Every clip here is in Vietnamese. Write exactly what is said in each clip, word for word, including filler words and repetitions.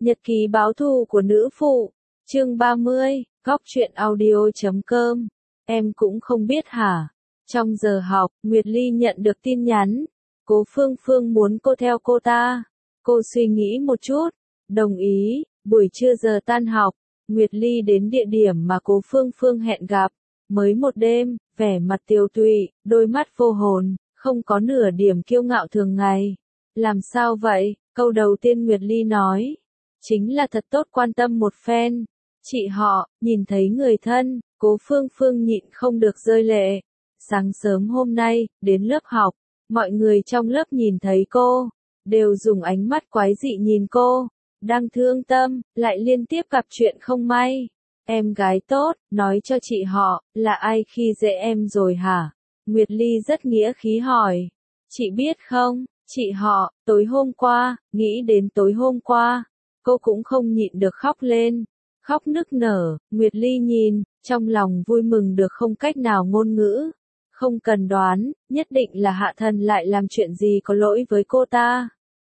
Nhật ký báo thù của nữ phụ, chương ba mươi, góc truyện audio.com. Em cũng không biết hả? Trong giờ học, Nguyệt Ly nhận được tin nhắn. Cố Phương Phương muốn cô theo cô ta. Cô suy nghĩ một chút, đồng ý. Buổi trưa giờ tan học, Nguyệt Ly đến địa điểm mà Cố Phương Phương hẹn gặp. Mới một đêm, vẻ mặt tiều tụy, đôi mắt vô hồn, không có nửa điểm kiêu ngạo thường ngày. Làm sao vậy? Câu đầu tiên Nguyệt Ly nói. Chính là thật tốt quan tâm một phen. Chị họ, nhìn thấy người thân, Cố Phương Phương nhịn không được rơi lệ. Sáng sớm hôm nay, đến lớp học, mọi người trong lớp nhìn thấy cô, đều dùng ánh mắt quái dị nhìn cô, đang thương tâm, lại liên tiếp gặp chuyện không may. Em gái tốt, nói cho chị họ, là ai khi dễ em rồi hả? Nguyệt Ly rất nghĩa khí hỏi. Chị biết không, chị họ, tối hôm qua, nghĩ đến tối hôm qua, cô cũng không nhịn được khóc lên. Khóc nức nở, Nguyệt Ly nhìn, trong lòng vui mừng được không cách nào ngôn ngữ. Không cần đoán, nhất định là Hạ Thần lại làm chuyện gì có lỗi với cô ta.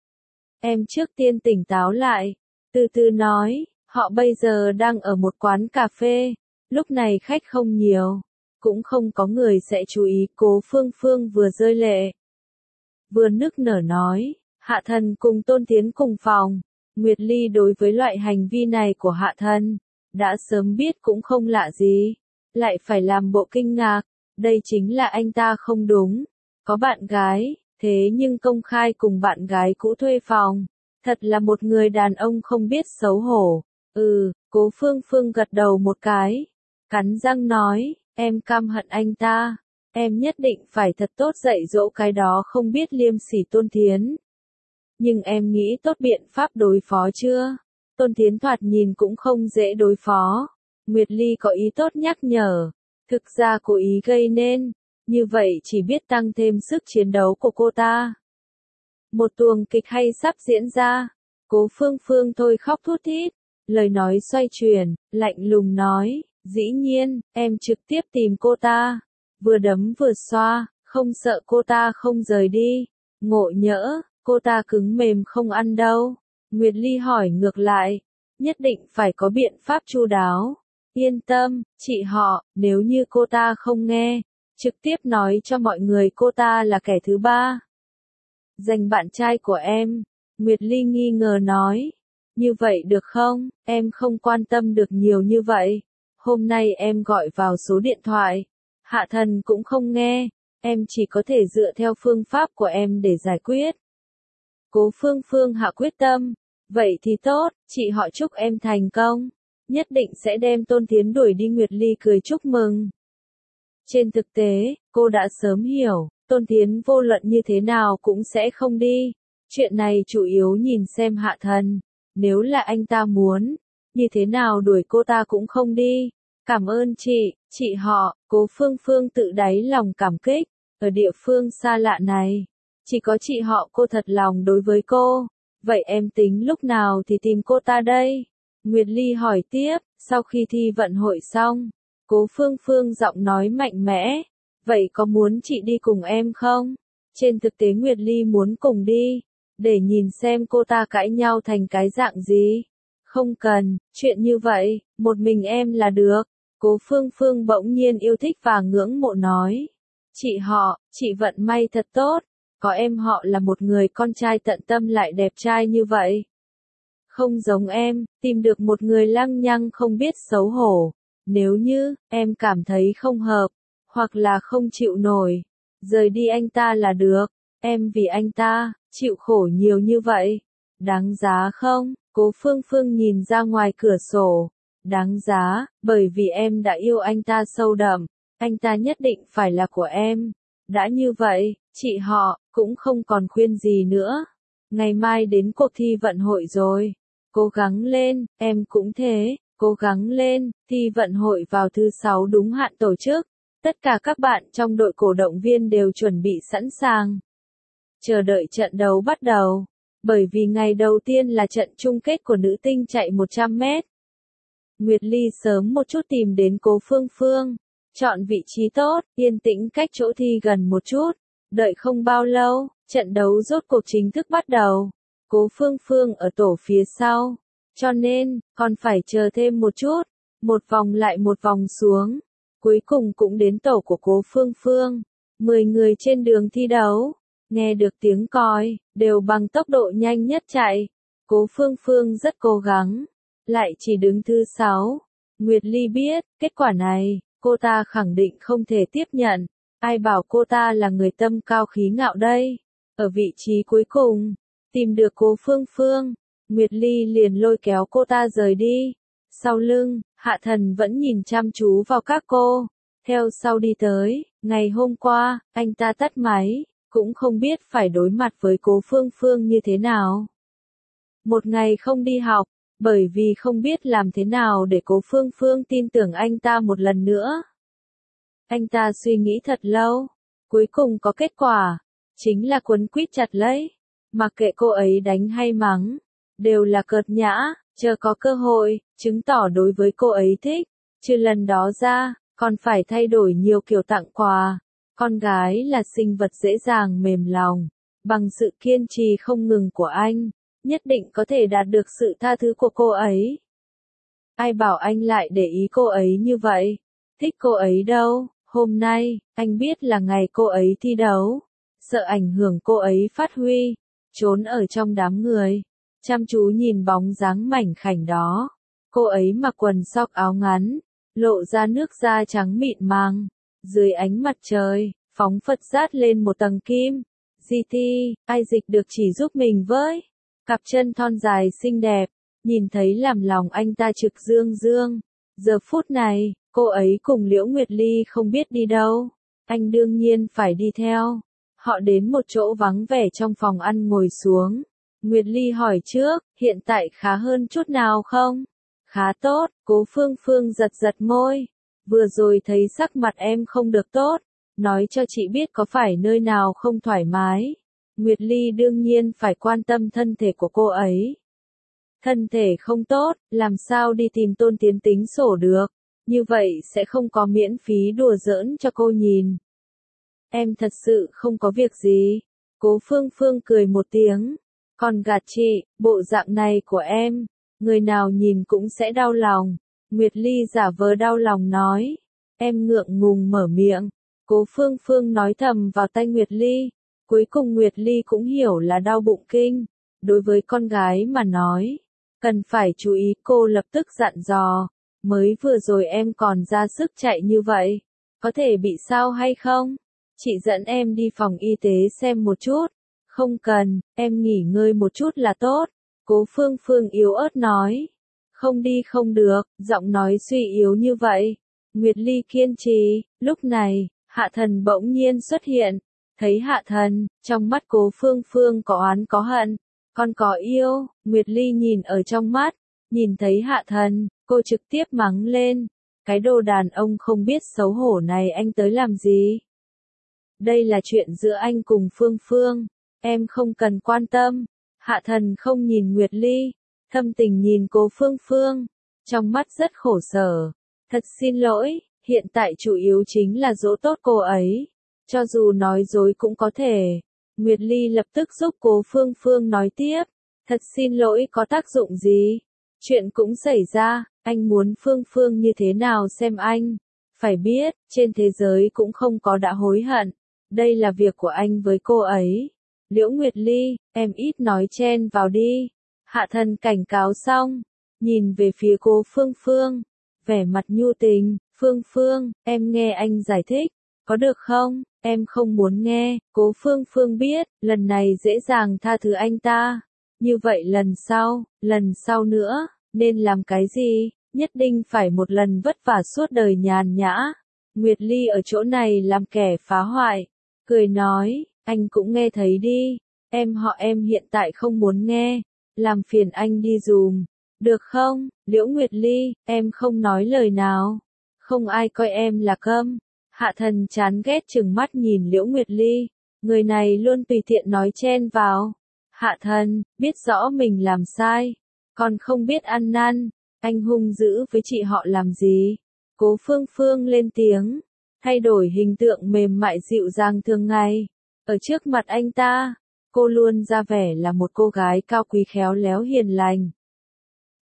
Em trước tiên tỉnh táo lại, từ từ nói, họ bây giờ đang ở một quán cà phê, lúc này khách không nhiều, cũng không có người sẽ chú ý. Cố Phương Phương vừa rơi lệ, vừa nức nở nói, Hạ Thần cùng Tôn Tiến cùng phòng. Nguyệt Ly đối với loại hành vi này của Hạ Thần, đã sớm biết cũng không lạ gì, lại phải làm bộ kinh ngạc, đây chính là anh ta không đúng, có bạn gái, thế nhưng công khai cùng bạn gái cũ thuê phòng, thật là một người đàn ông không biết xấu hổ. Ừ, Cố Phương Phương gật đầu một cái, cắn răng nói, em căm hận anh ta, em nhất định phải thật tốt dạy dỗ cái đó không biết liêm sỉ Tôn Thiến. Nhưng em nghĩ tốt biện pháp đối phó chưa? Tôn Thiến thoạt nhìn cũng không dễ đối phó. Nguyệt Ly có ý tốt nhắc nhở, thực ra cố ý gây nên, như vậy chỉ biết tăng thêm sức chiến đấu của cô ta. Một tuồng kịch hay sắp diễn ra, Cố Phương Phương thôi khóc thút thít, lời nói xoay chuyển, lạnh lùng nói, dĩ nhiên, em trực tiếp tìm cô ta, vừa đấm vừa xoa, không sợ cô ta không rời đi. Ngộ nhỡ, cô ta cứng mềm không ăn đâu. Nguyệt Ly hỏi ngược lại, nhất định phải có biện pháp chu đáo. Yên tâm, chị họ, nếu như cô ta không nghe, trực tiếp nói cho mọi người cô ta là kẻ thứ ba. Giành bạn trai của em, Nguyệt Ly nghi ngờ nói. Như vậy được không, em không quan tâm được nhiều như vậy. Hôm nay em gọi vào số điện thoại, Hạ Thần cũng không nghe, em chỉ có thể dựa theo phương pháp của em để giải quyết. Cố Phương Phương hạ quyết tâm, vậy thì tốt, chị họ chúc em thành công, nhất định sẽ đem Tôn Thiến đuổi đi. Nguyệt Ly cười chúc mừng. Trên thực tế, cô đã sớm hiểu, Tôn Thiến vô luận như thế nào cũng sẽ không đi, chuyện này chủ yếu nhìn xem Hạ Thần, nếu là anh ta muốn, như thế nào đuổi cô ta cũng không đi. Cảm ơn chị, chị họ. Cố Phương Phương tự đáy lòng cảm kích, ở địa phương xa lạ này, chỉ có chị họ cô thật lòng đối với cô. Vậy em tính lúc nào thì tìm cô ta đây? Nguyệt Ly hỏi tiếp, sau khi thi vận hội xong, Cố Phương Phương giọng nói mạnh mẽ, vậy có muốn chị đi cùng em không? Trên thực tế Nguyệt Ly muốn cùng đi, để nhìn xem cô ta cãi nhau thành cái dạng gì. Không cần, chuyện như vậy, một mình em là được. Cố Phương Phương bỗng nhiên yêu thích và ngưỡng mộ nói. Chị họ, chị vận may thật tốt, có em họ là một người con trai tận tâm lại đẹp trai như vậy. Không giống em, tìm được một người lăng nhăng không biết xấu hổ. Nếu như, em cảm thấy không hợp, hoặc là không chịu nổi, rời đi anh ta là được. Em vì anh ta, chịu khổ nhiều như vậy. Đáng giá không? Cố Phương Phương nhìn ra ngoài cửa sổ. Đáng giá, bởi vì em đã yêu anh ta sâu đậm, anh ta nhất định phải là của em. Đã như vậy, chị họ, cũng không còn khuyên gì nữa. Ngày mai đến cuộc thi vận hội rồi. Cố gắng lên, em cũng thế, cố gắng lên, thi vận hội vào thứ sáu đúng hạn tổ chức. Tất cả các bạn trong đội cổ động viên đều chuẩn bị sẵn sàng. Chờ đợi trận đấu bắt đầu, bởi vì ngày đầu tiên là trận chung kết của nữ tinh chạy một trăm mét. Nguyệt Ly sớm một chút tìm đến Cố Phương Phương, chọn vị trí tốt, yên tĩnh cách chỗ thi gần một chút. Đợi không bao lâu, trận đấu rốt cuộc chính thức bắt đầu. Cố Phương Phương ở tổ phía sau, Cho nên, còn phải chờ thêm một chút. Một vòng lại một vòng xuống. Cuối cùng cũng đến tổ của Cố Phương Phương. Mười người trên đường thi đấu. Nghe được tiếng còi, đều bằng tốc độ nhanh nhất chạy. Cố Phương Phương rất cố gắng. Lại chỉ đứng thứ sáu. Nguyệt Ly biết, kết quả này, cô ta khẳng định không thể tiếp nhận. Ai bảo cô ta là người tâm cao khí ngạo đây. Ở vị trí cuối cùng, tìm được Cố Phương Phương. Nguyệt Ly liền lôi kéo cô ta rời đi. Sau lưng, Hạ Thần vẫn nhìn chăm chú vào các cô. Theo sau đi tới, ngày hôm qua, anh ta tắt máy, cũng không biết phải đối mặt với Cố Phương Phương như thế nào. Một ngày không đi học, bởi vì không biết làm thế nào để Cố Phương Phương tin tưởng anh ta một lần nữa. Anh ta suy nghĩ thật lâu, cuối cùng có kết quả, chính là quấn quýt chặt lấy. Mặc kệ cô ấy đánh hay mắng, đều là cợt nhã, chờ có cơ hội, chứng tỏ đối với cô ấy thích. Trừ lần đó ra, còn phải thay đổi nhiều kiểu tặng quà. Con gái là sinh vật dễ dàng mềm lòng, bằng sự kiên trì không ngừng của anh, nhất định có thể đạt được sự tha thứ của cô ấy. Ai bảo anh lại để ý cô ấy như vậy? Thích cô ấy đâu? Hôm nay, anh biết là ngày cô ấy thi đấu, sợ ảnh hưởng cô ấy phát huy, trốn ở trong đám người, chăm chú nhìn bóng dáng mảnh khảnh đó. Cô ấy mặc quần sóc áo ngắn, lộ ra nước da trắng mịn màng, dưới ánh mặt trời, phóng phật rát lên một tầng kim. giê tê, ai dịch được chỉ giúp mình với. Cặp chân thon dài xinh đẹp, nhìn thấy làm lòng anh ta trực dương dương. Giờ phút này, cô ấy cùng Liễu Nguyệt Ly không biết đi đâu. Anh đương nhiên phải đi theo. Họ đến một chỗ vắng vẻ trong phòng ăn ngồi xuống. Nguyệt Ly hỏi trước, hiện tại khá hơn chút nào không? Khá tốt, Cố Phương Phương giật giật môi. Vừa rồi thấy sắc mặt em không được tốt, nói cho chị biết có phải nơi nào không thoải mái. Nguyệt Ly đương nhiên phải quan tâm thân thể của cô ấy. Thân thể không tốt, làm sao đi tìm Tôn Tiến tính sổ được, như vậy sẽ không có miễn phí đùa giỡn cho cô nhìn. Em thật sự không có việc gì. Cố Phương Phương cười một tiếng. Còn gạt chị, bộ dạng này của em, người nào nhìn cũng sẽ đau lòng. Nguyệt Ly giả vờ đau lòng nói. Em ngượng ngùng mở miệng. Cố Phương Phương nói thầm vào tai Nguyệt Ly. Cuối cùng Nguyệt Ly cũng hiểu là đau bụng kinh. Đối với con gái mà nói, cần phải chú ý, cô lập tức dặn dò. Mới vừa rồi em còn ra sức chạy như vậy, có thể bị sao hay không? Chị dẫn em đi phòng y tế xem một chút. Không cần, em nghỉ ngơi một chút là tốt. Cố Phương Phương yếu ớt nói. Không đi không được, giọng nói suy yếu như vậy. Nguyệt Ly kiên trì. Lúc này, Hạ Thần bỗng nhiên xuất hiện. Thấy Hạ Thần, trong mắt Cố Phương Phương có oán có hận, còn có yêu. Nguyệt Ly nhìn ở trong mắt, nhìn thấy Hạ Thần, cô trực tiếp mắng lên. Cái đồ đàn ông không biết xấu hổ này anh tới làm gì? Đây là chuyện giữa anh cùng Phương Phương, em không cần quan tâm. Hạ Thần không nhìn Nguyệt Ly, thâm tình nhìn Cố Phương Phương, trong mắt rất khổ sở. Thật xin lỗi, hiện tại chủ yếu chính là dỗ tốt cô ấy, cho dù nói dối cũng có thể. Nguyệt Ly lập tức giúp Cố Phương Phương nói tiếp. Thật xin lỗi có tác dụng gì? Chuyện cũng xảy ra, anh muốn Phương Phương như thế nào xem anh. Phải biết, trên thế giới cũng không có đã hối hận. Đây là việc của anh với cô ấy. Liễu Nguyệt Ly, em ít nói chen vào đi. Hạ Thần cảnh cáo xong, nhìn về phía Cố Phương Phương, vẻ mặt nhu tình. Phương Phương, em nghe anh giải thích, có được không? Em không muốn nghe. Cố Phương Phương biết, lần này dễ dàng tha thứ anh ta. Như vậy lần sau, lần sau nữa, nên làm cái gì? Nhất định phải một lần vất vả suốt đời nhàn nhã. Nguyệt Ly ở chỗ này làm kẻ phá hoại. Cười nói, anh cũng nghe thấy đi. Em họ em hiện tại không muốn nghe. Làm phiền anh đi dùm. Được không? Liễu Nguyệt Ly, em không nói lời nào. Không ai coi em là câm. Hạ Thần chán ghét chừng mắt nhìn Liễu Nguyệt Ly. Người này luôn tùy tiện nói chen vào. Hạ Thần, biết rõ mình làm sai, còn không biết ăn năn. Anh hung dữ với chị họ làm gì? Cố Phương Phương lên tiếng, thay đổi hình tượng mềm mại dịu dàng thường ngày. Ở trước mặt anh ta, cô luôn ra vẻ là một cô gái cao quý khéo léo hiền lành.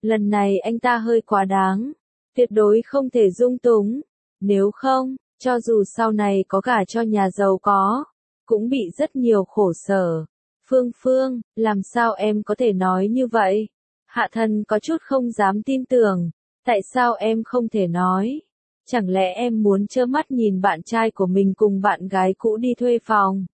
lần này anh ta hơi quá đáng, tuyệt đối không thể dung túng, nếu không, cho dù sau này có gả cho nhà giàu có, cũng bị rất nhiều khổ sở. Phương Phương, làm sao em có thể nói như vậy? Hạ Thần có chút không dám tin tưởng, tại sao em không thể nói? Chẳng lẽ em muốn trơ mắt nhìn bạn trai của mình cùng bạn gái cũ đi thuê phòng?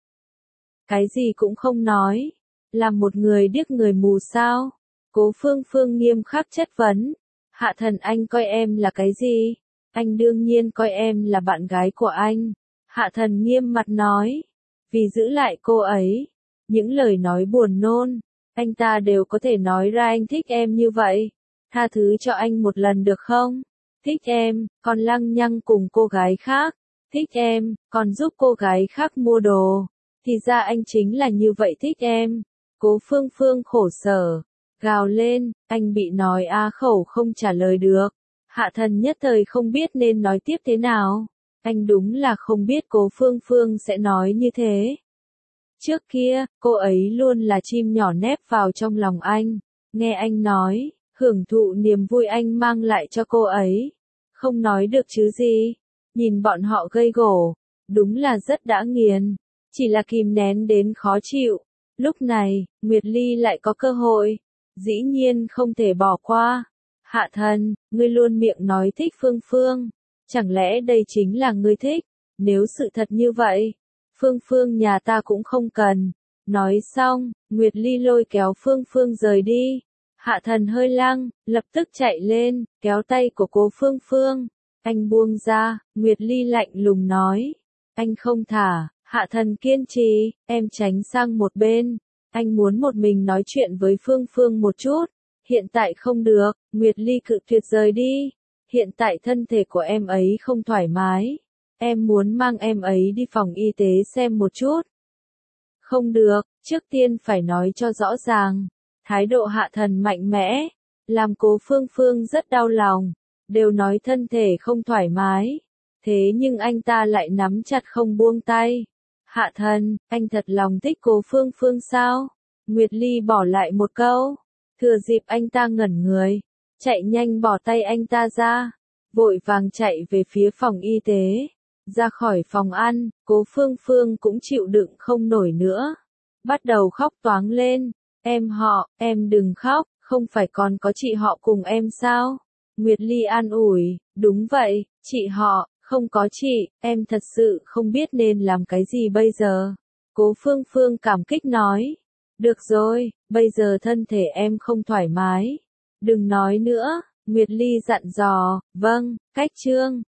Cái gì cũng không nói, làm một người điếc người mù sao? Cố Phương Phương nghiêm khắc chất vấn. Hạ Thần, anh coi em là cái gì? Anh đương nhiên coi em là bạn gái của anh. Hạ Thần nghiêm mặt nói. Vì giữ lại cô ấy, những lời nói buồn nôn, anh ta đều có thể nói ra anh thích em như vậy. Tha thứ cho anh một lần được không? Thích em, còn lăng nhăng cùng cô gái khác. Thích em, còn giúp cô gái khác mua đồ. Thì ra anh chính là như vậy thích em. Cố Phương Phương khổ sở, gào lên, anh bị nói á khẩu không trả lời được. Hạ Thần nhất thời không biết nên nói tiếp thế nào. Anh đúng là không biết Cố Phương Phương sẽ nói như thế. Trước kia, cô ấy luôn là chim nhỏ nép vào trong lòng anh. Nghe anh nói, hưởng thụ niềm vui anh mang lại cho cô ấy. Không nói được chứ gì. Nhìn bọn họ gây gổ, đúng là rất đã nghiền. Chỉ là kìm nén đến khó chịu. Lúc này, Nguyệt Ly lại có cơ hội. Dĩ nhiên không thể bỏ qua. Hạ Thần, ngươi luôn miệng nói thích Phương Phương. Chẳng lẽ đây chính là ngươi thích? Nếu sự thật như vậy, Phương Phương nhà ta cũng không cần. Nói xong, Nguyệt Ly lôi kéo Phương Phương rời đi. Hạ Thần hơi lăng, lập tức chạy lên, kéo tay của Cố Phương Phương. Anh buông ra, Nguyệt Ly lạnh lùng nói. Anh không thả. Hạ Thần kiên trì, em tránh sang một bên. Anh muốn một mình nói chuyện với Phương Phương một chút. Hiện tại không được, Nguyệt Ly cự tuyệt rời đi. Hiện tại thân thể của em ấy không thoải mái. Em muốn mang em ấy đi phòng y tế xem một chút. Không được, trước tiên phải nói cho rõ ràng. Thái độ Hạ Thần mạnh mẽ, làm Cố Phương Phương rất đau lòng. Đều nói thân thể không thoải mái. Thế nhưng anh ta lại nắm chặt không buông tay. Hạ Thần, anh thật lòng thích Cố Phương Phương sao? Nguyệt Ly bỏ lại một câu. Thừa dịp anh ta ngẩn người, chạy nhanh bỏ tay anh ta ra, vội vàng chạy về phía phòng y tế. Ra khỏi phòng ăn, Cố Phương Phương cũng chịu đựng không nổi nữa. Bắt đầu khóc toáng lên. Em họ, em đừng khóc, không phải còn có chị họ cùng em sao? Nguyệt Ly an ủi, đúng vậy, chị họ, không có chị, em thật sự không biết nên làm cái gì bây giờ. Cố Phương Phương cảm kích nói. Được rồi, bây giờ thân thể em không thoải mái. Đừng nói nữa, Nguyệt Ly dặn dò, vâng, cách chương.